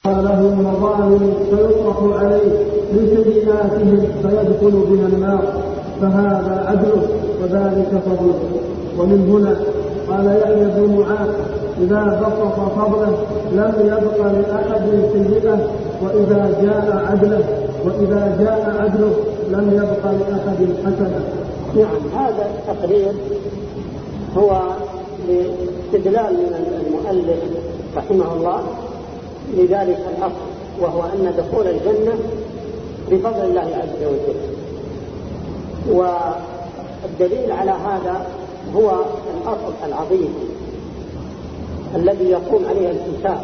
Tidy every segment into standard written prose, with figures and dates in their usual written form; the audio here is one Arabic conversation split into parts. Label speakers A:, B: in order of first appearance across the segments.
A: له مظالم فيطرح عليه من سيئاتهم فيدخل بها النار، فهذا عدله وذلك فضله. ومن هنا قال يحيى بن معاذ: إذا بسط فضله لم يبق لأحد سيئة، وإذا جاء عدله لم يبق لأحد حسنة.
B: نعم، هذا التقرير هو لاستدلال من المؤلف رحمه الله لذلك الأصل، وهو أن دخول الجنة بفضل الله عز وجل. والدليل على هذا هو الأصل العظيم الذي يقوم عليه الحساب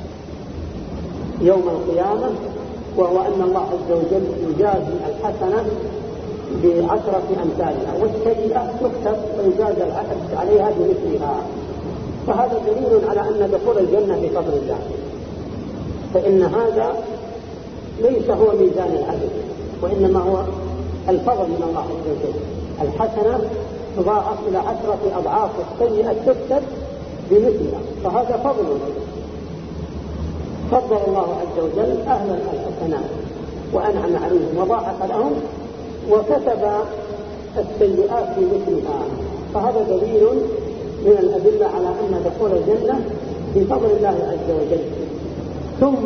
B: يوم القيامة، وهو أن الله عز وجل يجازي الحسنة ب10 أمثالها، والسيئة تكتب ويجازى العبد عليها بمثلها. فهذا دليل على أن دخول الجنة بفضل الله، فإن هذا ليس هو ميزان العدل، وإنما هو الفضل من الله عز وجل. الحسنة تضاعف إلى 10 أضعاف، والسيئة تكتب بمثلها، فهذا فضل. فضل الله عز وجل أهل الحسنات وأنعم عليهم وضاعف لهم، وكتب السيئات بمثلها. فهذا دليل من الأدلة على أن دخول الجنة بفضل الله عز وجل. ثم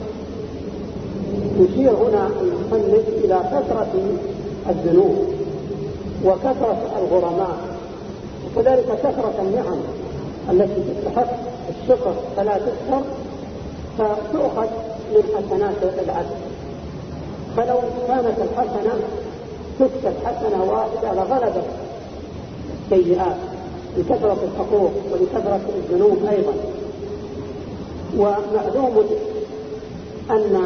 B: يشير هنا المصنف إلى كثرة الذنوب وكثرة الغرماء، وكذلك كثرة النعم التي تستحق الشكر فلا تشكر، فتؤخذ من حسنات العبد. فلو كانت الحسنة تكتب حسنة واحدة لغلبت السيئات لكثرة الحقوق ولكثرة الذنوب أيضا. ومعلوم أن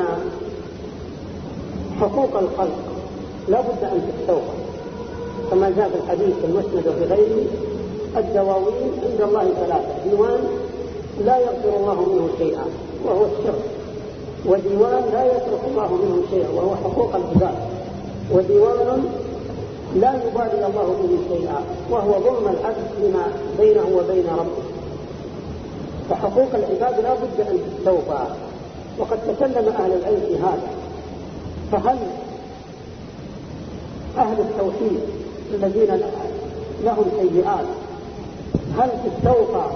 B: حقوق الخلق لا بد أن تستوفى، كما جاء في الحديث المسند وفي غيره: الدواوين عند الله 3: ديوان لا يغفر الله منه شيئا وهو الشرك، وديوان لا يترك الله منه شيئا وهو حقوق العباد، وديوان لا يبالي الله به شيئا وهو ظلم العبد لما بينه وبين ربه. فحقوق العباد لا بد أن تستوفى، وقد تكلم أهل العلم في هذا. فهل أهل التوحيد الذين لهم سيئات هل تستوفى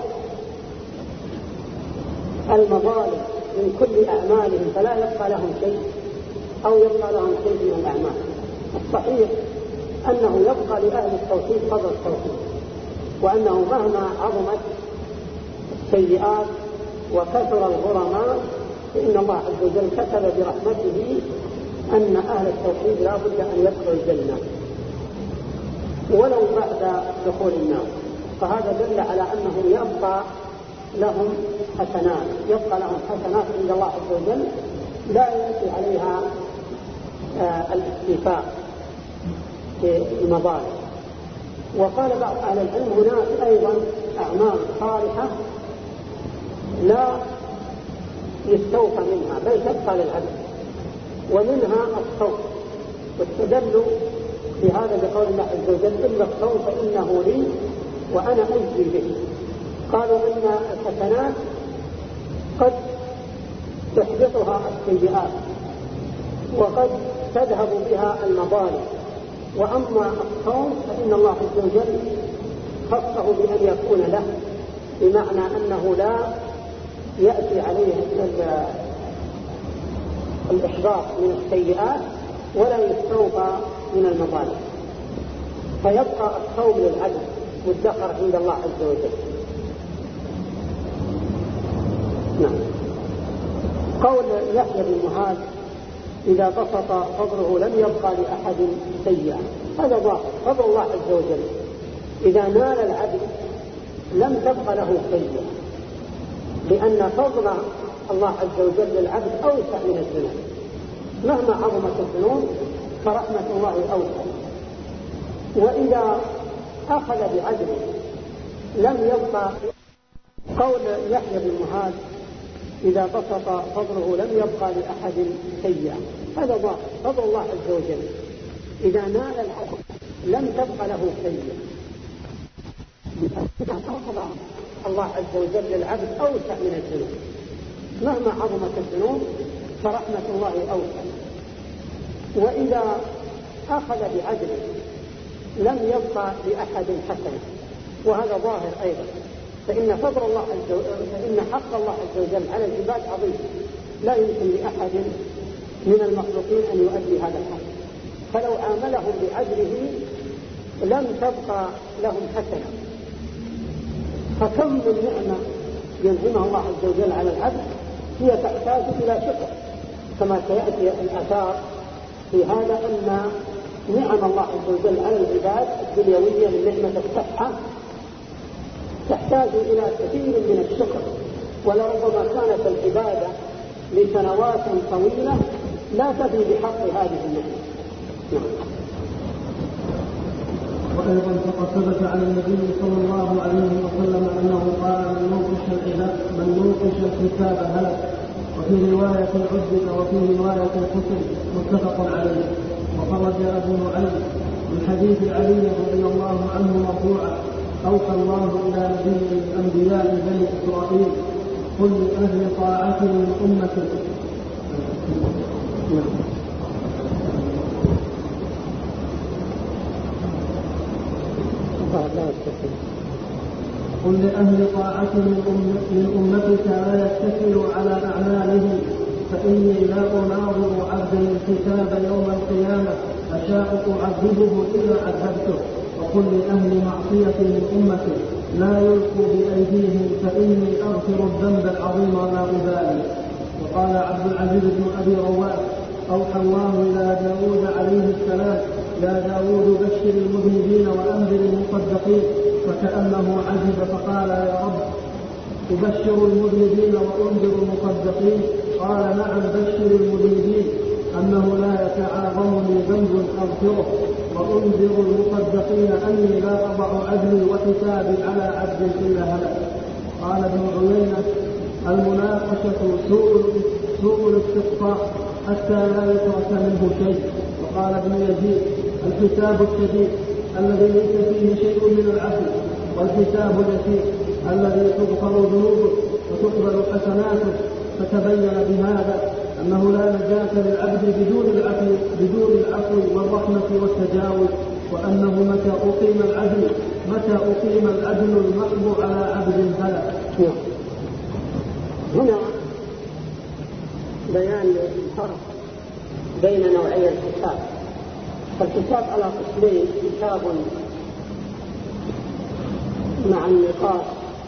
B: المظالم من كل أعمالهم فلا يبقى لهم شيء، أو يبقى لهم شيء من الأعمال؟ الصحيح أنه يبقى لأهل التوحيد قدر التوحيد، وأنه مهما عظمت السيئات وكثر الغرماء فإن الله عز وجل كتب برحمته أن أهل التوحيد لا بد أن يدخلوا الجنة ولو بعد دخول النار. فهذا دل على أنه يبقى لهم حسنات، يبقى لهم حسنات عند الله عز وجل لا يأتي عليها الاكتفاء في المظالم. وقال بعض أهل العلم: هناك أيضا أعمال صالحة لا يستوفى منها بل تبقى للعبد، ومنها الصوم. واستدلوا بهذا بقول الله عز وجل: إلا الصوم فإنه لي وأنا أجزي به. قالوا إن الحسنات قد تحبطها السيئات وقد تذهب بها المظالم، وأما الصوم فإن الله عز وجل خصه بأن يكون له، بمعنى أنه لا يأتي عليه الإحباط من السيئات ولا يستوفى من المظالم، فيبقى الصوم للعبد مدخر عند الله عز وجل. نعم. قول يحيى بن معاذ: إذا بسط فضله لم يبقى لأحد سيئا، هذا ظاهر فضل الله عز وجل. إذا نال العبد لم تبقى له سيئة، لأن فضل الله عز وجل للعبد أوسع من الذنوب. مهما عظمت الذنوب فرحمة الله أوسع. وإذا أخذ بعدله لم يبقى. قول يحيى بن معاذ: إذا بسط فضله لم يبقى لأحد سيئا، هذا ظاهر فضل الله عز وجل. إذا نال العبد لم تبقى له سيئة، فضل الله عز وجل للعبد أوسع من الذنوب. مهما عظمت الذنوب فرحمة الله أوسع. وإذا أخذ بعدله لم يبقى لأحد حسنة، وهذا ظاهر أيضا، فإن فضل الله عز وجل، فإن حق الله عز وجل على العباد عظيم، لا يمكن لأحد من المخلوقين أن يؤدي هذا الحق، فلو عاملهم بعدله لم تبقى لهم حسنة. فكم من نعمة ينعمها الله عز وجل على العبد هي تحتاج إلى شكر، كما سيأتي الآثار في هذا أن نعم الله عز وجل على العباد الدنيوية من نعمة الصحة تحتاج إلى كثير من الشكر، ولربما كانت العبادة لسنوات طويلة لا تفي بحق هذه النعمة.
A: وأيضا فقد ثبت عن النبي صلى الله عليه وسلم أنه قال من نوقش الكتاب هلك، وفي رواية عذب وفي رواية الحسن، متفق عليه. وخرج أبو نعيم من حديث علي رضي الله عنه مرفوعا: أوحى الله إلى نبي من أنبياء بني إسرائيل: قل لأهل طاعته من أمته. قل لأهل طاعته من أمتك لا يتكلوا على أعمالهم، فإني لا أناظر عبدا الكتاب يوم القيامة أشاء أعذبه إلا عذبته. وقل لأهل معصية من أمتك لا يلقوا بأيديهم، فإني أغفر الذنب العظيم ولا أبالي. وقال عبد العزيز بن أبي رواد: أوحى الله إلى داود عليه السلام: يا داود بشر المذنبين وأنذر المصدقين، فكأنه عجب فقال: يا رب أبشر المذنبين وأنذر المصدقين؟ قال: نعم، بشر المذنبين أنه لا يتعاظمني ذنب أغفره، وأنذر المصدقين أني لا أضع عدلي وحسابي على عبد إلا هلك. قال ابن عيينة: المناقشة سوء الاستقصاء حتى لا يترك منه شيء. وقال ابن يزيد: الحساب الشديد الذي ليس فيه شيء من العدل، والحساب اليسير الذي تغفر ذنوبه وتقبل حسناته. فتبين بهذا أنه لا نجاة للعبد بدون العفو والرحمة والتجاوز، وأنه متى أقيم العدل المحض على عبد هلك.
B: هنا بيان الفرق بين نوعي الحساب. فالحساب على قسمين: حساب مع النقاص،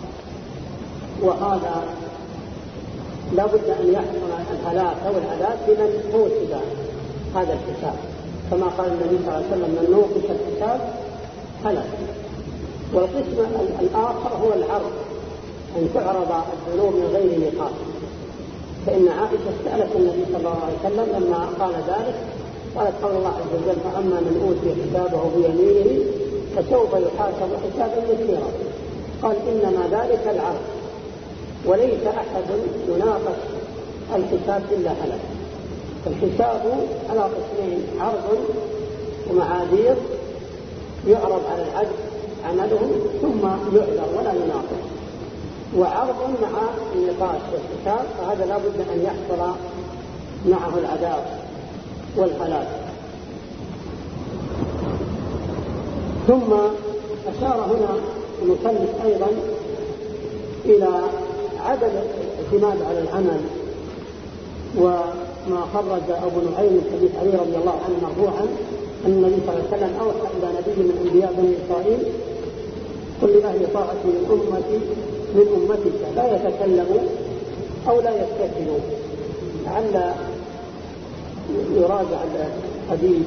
B: وهذا لا بد أن يحصل الهلاك أو العذاب لمن فوتب هذا الحساب، كما قال النبي صلى الله عليه وسلم: من نوقش الحساب هلك. والقسم الآخر هو العرض، أن تعرض الذنوب من غير نقاص. فإن عائشة سألت النبي صلى الله عليه وسلم لما قال ذلك، قالت: قول الله عز وجل: فأما من أوتي حسابه بيمينه فسوف يحاسب حسابا يسيرا. قال: إنما ذلك العرض، وليس أحد يناقش الحساب إلا هلك. فالحساب على قسمين: عرض ومعاذير، يعرض على العبد عمله ثم يعذر ولا يناقش، وعرض مع النقاش والحساب، فهذا لا بد أن يحصل معه العذاب والهلاك. ثم أشار هنا المصنف أيضا إلى عدم الاعتماد على العمل، وما خرج أبو نعيم من حديث علي رضي الله عنه مرفوعا أن النبي صلى الله عليه وسلم أوحى إلى نبي من أنبياء بني إسرائيل: قل لأهل طاعة من أمتك لا يتكلموا أو لا يستكبروا. لعل يراجع الحديث،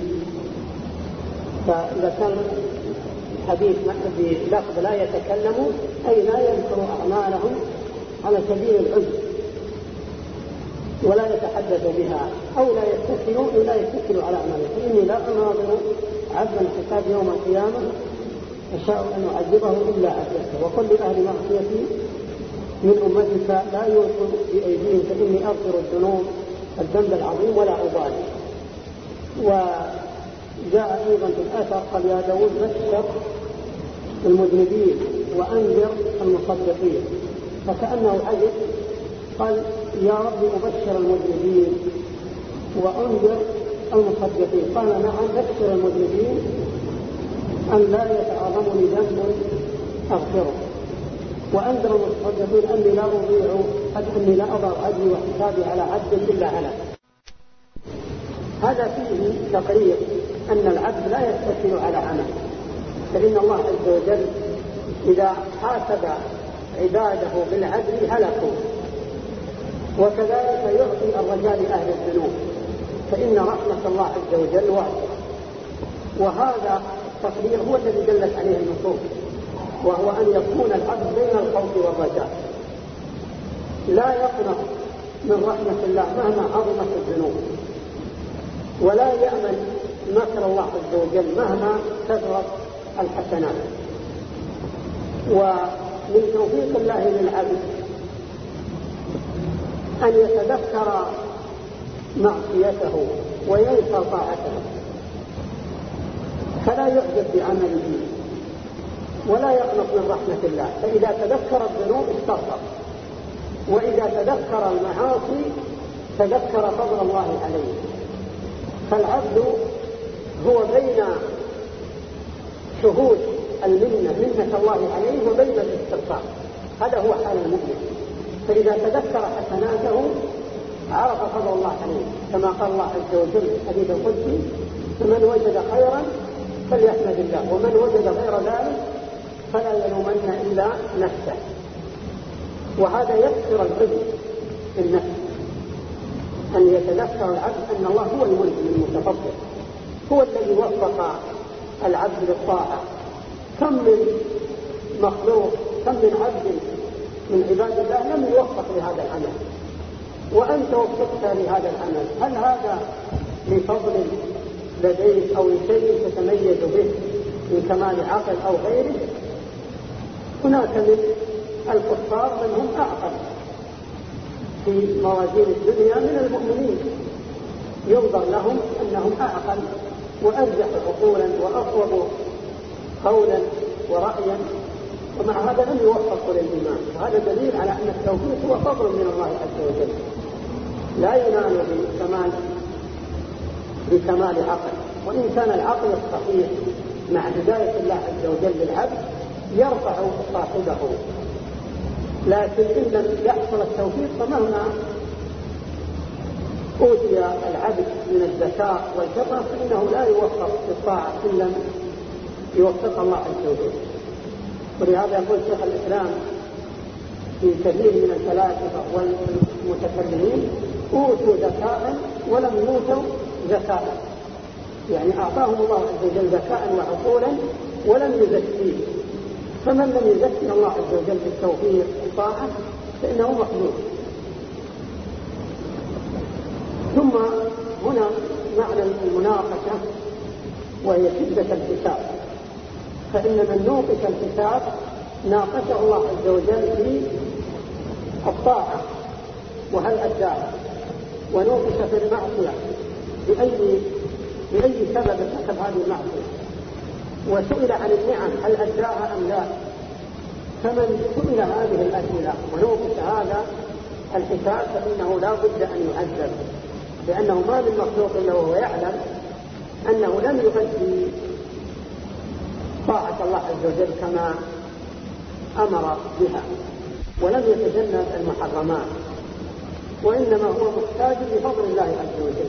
B: فإذا كان الحديث بلفظ لا يتكلموا أي لا ينكر أعمالهم على سبيل العجب ولا يتحدث بها، أو لا يستكلوا على أعمالهم. فإني لا أناظر عبدا الحساب يوم القيامة أشاء أن أعذبه إلا عذبته. وقل لأهل معصيتي من أمتك لا يلقوا بأيديهم، فإني أغفر الذنب العظيم ولا أبالي. وجاء أيضا في الأثر: قال: يا داود بشر المذنبين وأنذر المصدقين. فكأنه عجب قال يا رب أبشر المذنبين وأنذر المصدقين. قال نعم بشر المذنبين أن لا يتعظمني ذنب أغفره، وأنذر المصدقين أني لا أضع أجري وحسابي على عبد إلا على. هذا فيه تقرير أن العبد لا يستكل على عمل، فإن الله عز وجل إذا حاسب عباده بالعدل هلكوا، وكذلك يعطي الرجاء لأهل الذنوب، فإن رحمة الله عز وجل واسعة. وهذا التقرير هو الذي دلت عليه النصوص، وهو أن يكون العبد بين الخوف والرجاء، لا يقنط من رحمة الله مهما عظمت الذنوب، ولا يأمن مكر الله عز وجل مهما كثرت الحسنات. ومن توفيق الله للعبد أن يتذكر معصيته وينسى طاعته، فلا يعجب بعمله ولا يقنط من رحمة الله. فإذا تذكر الذنوب استغفر، وإذا تذكر المعاصي تذكر فضل الله عليه. فالعبد هو بين شهود منة الله عليه وبين الاستغفار، هذا هو حال المؤمن. فإذا تذكر حسناته عرف فضل الله عليه، كما قال الله عز وجل في الحديث القدسي: فمن وجد خيرا فليحمد الله، ومن وجد غير ذلك فلا يلومن إلا نفسه. وهذا يكثر العجب في النفس، أن يتذكر العبد أن الله هو المنعم المتفضل، هو الذي وفق العبد للطاعة. كم من مخلوق، كم من عبد من عباد الله لم يوفق لهذا العمل، وأنت وفقت لهذا العمل. هل هذا لفضل لديك أو لشيء تتميز به من كمال عقل أو غيره؟ هناك من الكفار من هم أعقل في موازين الدنيا من المؤمنين، ينظر لهم أنهم أعقل وأرجح عقولا وأصوب قولا ورأيا، ومع هذا لم يوفقوا للإيمان. وهذا دليل على أن التوفيق هو فضل من الله عز وجل، لا ينال بكمال عقل. وإن كان العقل الصحيح مع هداية الله عز وجل للعبد يرفع صاحبه، لكن إن لم يحصل التوفيق فمهما أوتي العبد من الذكاء والفطنة فإنه لا يوفق في الطاعة إن لم يوفق الله عز وجل. ولهذا يقول شيخ الإسلام في كثير من الفلاسفة والمتكلمين: أوتوا ذكاء ولم يؤتوا ذكاء، يعني أعطاهم الله عز وجل ذكاء وعقولا ولم يزكيه. فمن لم يزكي الله عز وجل بالتوفيق والطاعة فإنه مخلوق. ثم هنا معنى المناقشة وهي شدة الحساب، فإن من نوقش الحساب ناقشه الله عز وجل في الطاعة وهل أداها، ونوقش في المعصية بأي سبب ارتكب هذه المعصية، وسئل عن النعم هل أداها أم لا. فمن سئل هذه الأسئلة ونوقش هذا الحساب فإنه لا بد أن يعذب، لأنه ما من مخلوق إلا وهو يعلم أنه لم يؤدي طاعة الله عز وجل كما أمر بها، ولم يتجنب المحرمات، وإنما هو محتاج لفضل الله عز وجل.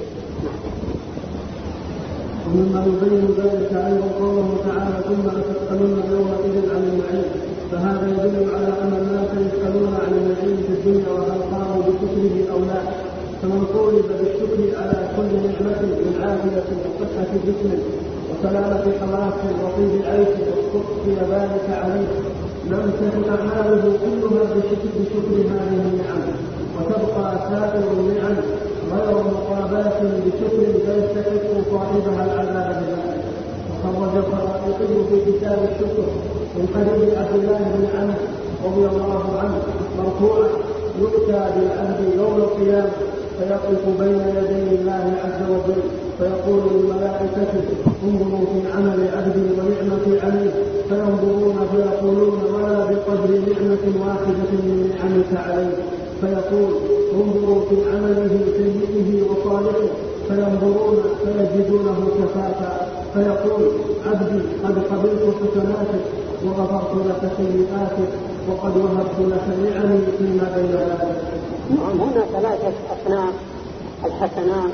A: ومما يبين ذلك أيضا قوله تعالى: ثم لتسألن يومئذ عن النعيم. فهذا يدل على أن الناس يسألون عن النعيم في الدنيا وهل قاموا بشكره أو لا. فمن طولب بالشكر على كل نعمة من عافية وصحة جسم وسلامة حواس وطيب عيش واستقي ذلك عليه لم تكن أعماله كلها بشكر هذه النعم، وتبقى سائر النعم غير مقابلة بشكر فيستحق صاحبها العذاب بذلك. وخرج الخرائطي في كتاب الشكر من حديث عبد الله بن عمرو رضي الله عنه مرفوعا: يؤتى بالعبد يوم القيامة فيقف بين يدي الله عز وجل فيقول للملائكة: انظروا في عمل عبدي ونعمتي عليه، فينظرون فيقولون: ولا بقدر نعمة واحدة من نعمك عليه. فيقول انظروا في عمله سيئه وصالحه، فينظرون فيجدونه كفافا، فيقول عبدي قد قبلت حسناتك وغفرت لك سيئاتك وقد وهبت لك نعمي فيما بين ذلك.
B: هنا ثلاثة أصناف: الحسنات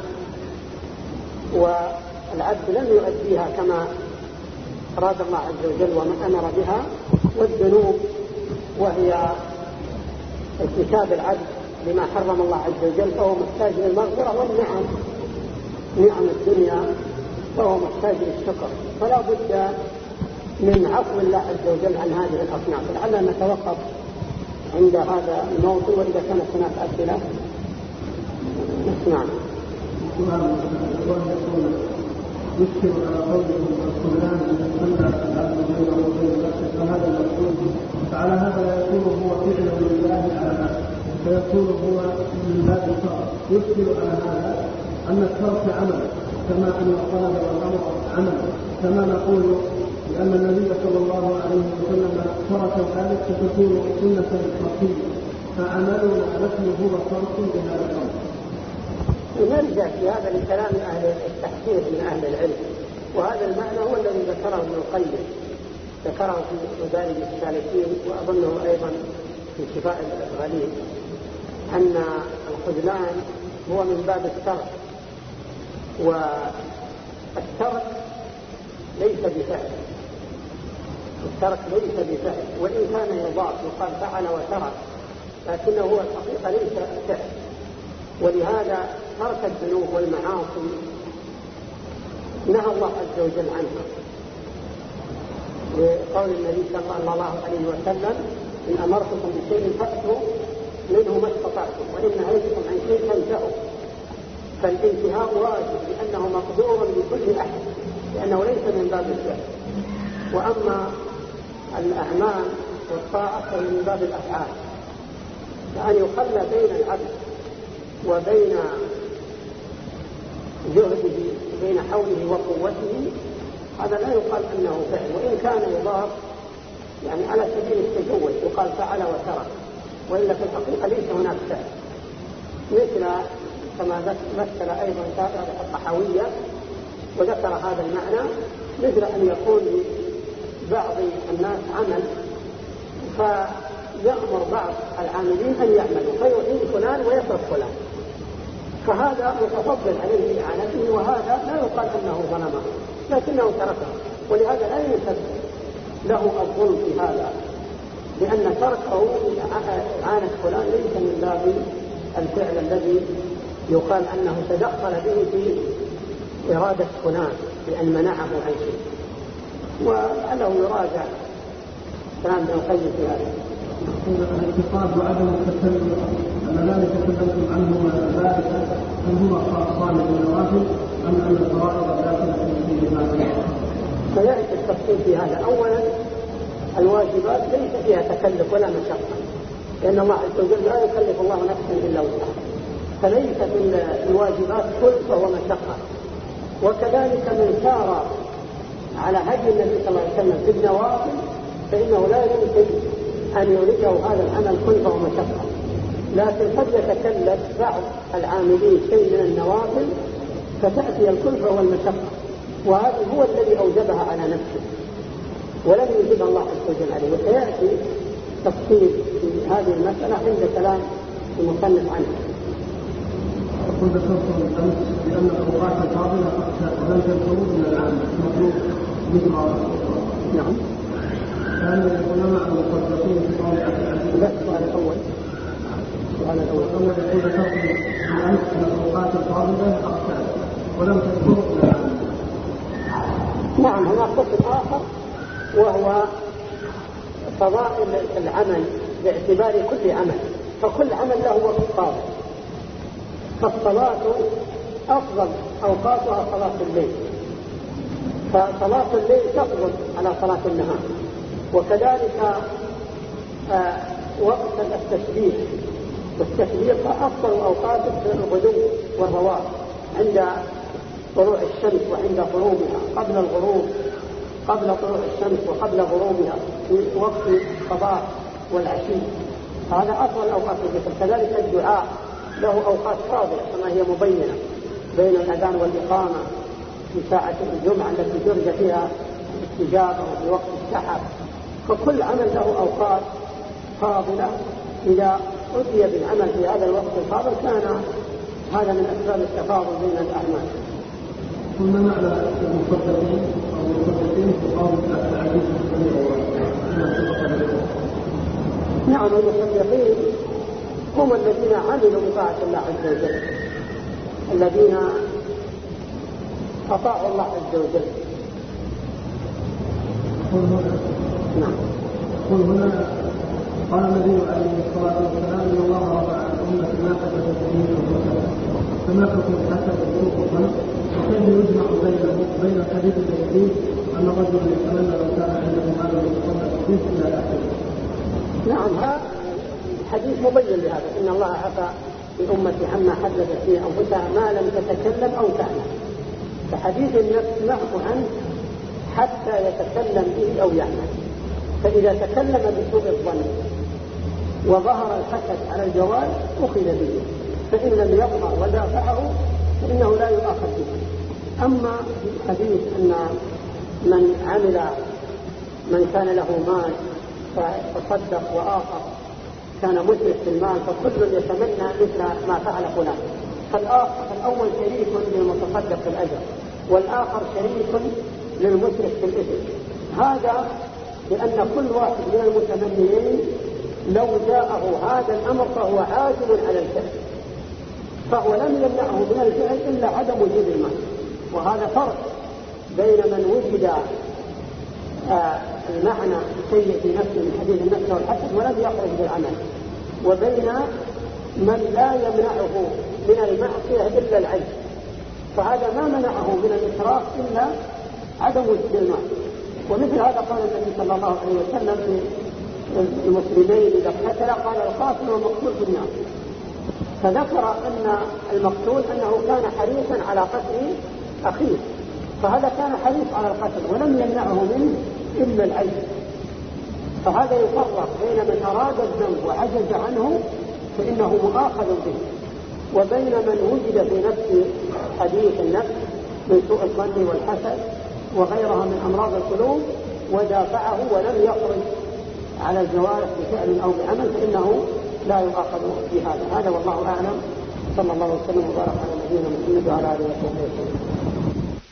B: والعبد لم يؤديها كما أراد الله عز وجل وما أمر بها، والذنوب وهي ارتكاب العبد لما حرم الله عز وجل فهو محتاج للمغفرة، والنعم نعم الدنيا فهو محتاج للشكر. فلا بد من عفو الله عز وجل عن هذه الأصناف. لعلنا نتوقف عند هذا الموضوع، وإذا كانت هناك أسئلة نسمع.
A: يشكل على قوله الخذلان ان صلى العبد غيره وغير نفسه فهذا المقصود، فعلى هذا لا يكون هو فعلا لله على نفسه فيكون هو من باب الفرق. يشكل على هذا ان الترك عمل كما ان الطلب والامر عمل، كما نقول لان النبي صلى الله عليه وسلم ترك ذلك فتكون سنه تركيه، فعملنا نحن هو ترك بهذا الامر.
B: نرجع في هذا لكلام أهل التحقيق من أهل العلم، وهذا المعنى هو الذي ذكره ابن القيم، ذكره في مدارج السالكين وأظنه أيضا في شفاء الغليل، أن الخذلان هو من باب الترك، والترك ليس بفعل، الترك ليس بفعل، وإن كان يضاف يقال فعل وترك، لكنه هو الحقيقة ليس فعل. ولهذا ترك الذنوب والمعاصي نهى الله عز وجل عنها، لقول النبي صلى الله عليه وسلم: إن أمرتكم بشيء فأتوا منه ما استطعتم، وإن نهيتكم عن شيء فانتهوا. فالانتهاء واجب لأنه مقدور لكل أحد، لأنه ليس من باب الفعل. وأما الأعمال والطاعة فهي من باب الأفعال، فأن يخلى بين العبد وبين جهده بين حوله وقوته هذا لا يقال أنه فعل، وإن كان يضاف يعني على سبيل التجوز يقال فعل وترك، وإلا في الحقيقة ليس هناك فعل. مثل كما مثل أيضا الطحاوية وذكر هذا المعنى، مثل أن يكون لبعض الناس عمل فيأمر بعض العاملين أن يعملوا فيعين فلان ويترك فلان، فهذا متفضل عليه بإعانته، وهذا لا يقال أنه ظلمه لكنه تركه، ولهذا لا ينسب له الظلم في هذا، لأن تركه إعانة فلان ليس من باب الفعل الذي يقال أنه تدخل به في إرادة فلان بأن منعه عن شيء. ولعله يراجع كلام ابن القيم في هذا.
A: الاعتقاد وعدم التكلم أن ذلك تكلمتم عنه ذلك هل هو صالح النوافل أم أن الفرائض داخلة في هذا؟
B: فيأتي التفصيل في هذا. أولا الواجبات ليس فيها تكلف ولا مشقة، لأن الله عز وجل لا يكلف الله نفسا إلا وسعها، فليس في الواجبات كلفة ومشقة. وكذلك من سار على هدي النبي صلى الله عليه وسلم في النوافل فإنه لا يمكن أن يريده هذا العمل كلفة ومشقة، لكن قد يتكلف بعض العاملين شيء من النوافل فتأتي الكلفة والمشقة، وهذا هو الذي أوجبها على نفسه ولم يوجبها الله عز وجل عليه. وسيأتي تفصيل في هذه المسألة عند كلام المصنف عنه.
A: أقول ذكرتم أمس بأن الأوقات الفاضلة لم تنفذ من العام مطلوب ذكر.
B: نعم.
A: كان العلماء المقدسين في قول عبد العزيز.
B: لا، السؤال الأول.
A: يقول ذكرتم بأمس أن الأوقات الفاضلة أقسام ولم تنفذ من العام.
B: نعم، هناك قسم آخر وهو فضائل العمل باعتبار كل عمل، فكل عمل له وقت فاضل، فالصلاة أفضل أوقاتها صلاة الليل، فصلاة الليل تفضل على صلاة النهار. وكذلك وقت التسبيح والتكبير فأفضل أوقات الغدو والرواح عند طلوع الشمس وعند غروبها، قبل الغروب، قبل طلوع الشمس وقبل غروبها، في وقت الصباح والعشي. هذا أفضل أوقات الذكر. كذلك الدعاء له أوقات فاضلة كما هي مبينة بين الأذان والإقامة في ساعة الجمعة التي ترجى فيها الاستجابة وفي وقت السحر. فكل عمل له أوقات فاضلة، إذا أتي بالعمل في هذا الوقت الفاضل كان هذا من أسباب التفاضل بين الأعمال.
A: ثم معنى المصدقين أو المصدقين في قول العزيز
B: نعم، المصدقين هم الذين عملوا بطاعة الله عز وجل، الذين أطاعوا الله عز وجل.
A: نعم. قل هنا قال النبي عليه الصلاة والسلام إن الله رفع عن أمة ما حدث به فما حكم حسب الظروف الخلق وكيف يجمع بين الحديث الذي أن الرجل يتمنى لو كان عنده مال يتصدق به إلى آخره.
B: نعم، هذا الحديث مبين لهذا، إن الله عفى لأمة عما حدثت فيه أنفسها ما لم تتكلم أو تعمل. فحديث النفس نعفو عنه حتى يتكلم به أو يعمل. فإذا تكلم بسوء الظن وظهر الحسد على الجوال أخذ به، فإن لم يظهر ودافعه فإنه لا يؤاخذ به. أما حديث أن من كان له مال فتصدق وآخر كان مسرف في المال فكل يتمنى مثل ما فعل فلان، فالأول شريك للمتصدق في الأجر والآخر شريك للمسرف في الإثم. هذا لأن كل واحد من المتمنيين لو جاءه هذا الأمر فهو عازم على الفعل، فهو لم يمنعه من الفعل إلا عدم وجود المال. وهذا فرق بين من وجد المعنى السيء في نفسه من حديث النفس والحسد ولم يخرج بالعمل، وبين من لا يمنعه من المعصية إلا العجز، فهذا ما منعه من الإسراف إلا عدم وجود المال. ومثل هذا قال النبي صلى الله عليه وسلم في المسلمين إذا اقتتل قال القاتل والمقتول في النار، فذكر أن المقتول أنه كان حريصا على قتل أخيه، فهذا كان حريص على القتل ولم يمنعه منه إلا العجز. فهذا يفرق بين من أراد الذنب وعجز عنه فإنه مؤاخذ به، وبين من وجد في نفس حديث النفس من سوء الظن والحسد وغيرها من أمراض القلوب ودافعه ولم يخرج على الجوارح بفعل أو بعمل فإنه لا يؤاخذ بهذا. هذا والله أعلم. صلى الله وسلم وبارك على نبينا محمد وعلى آله وصحبه وسلم.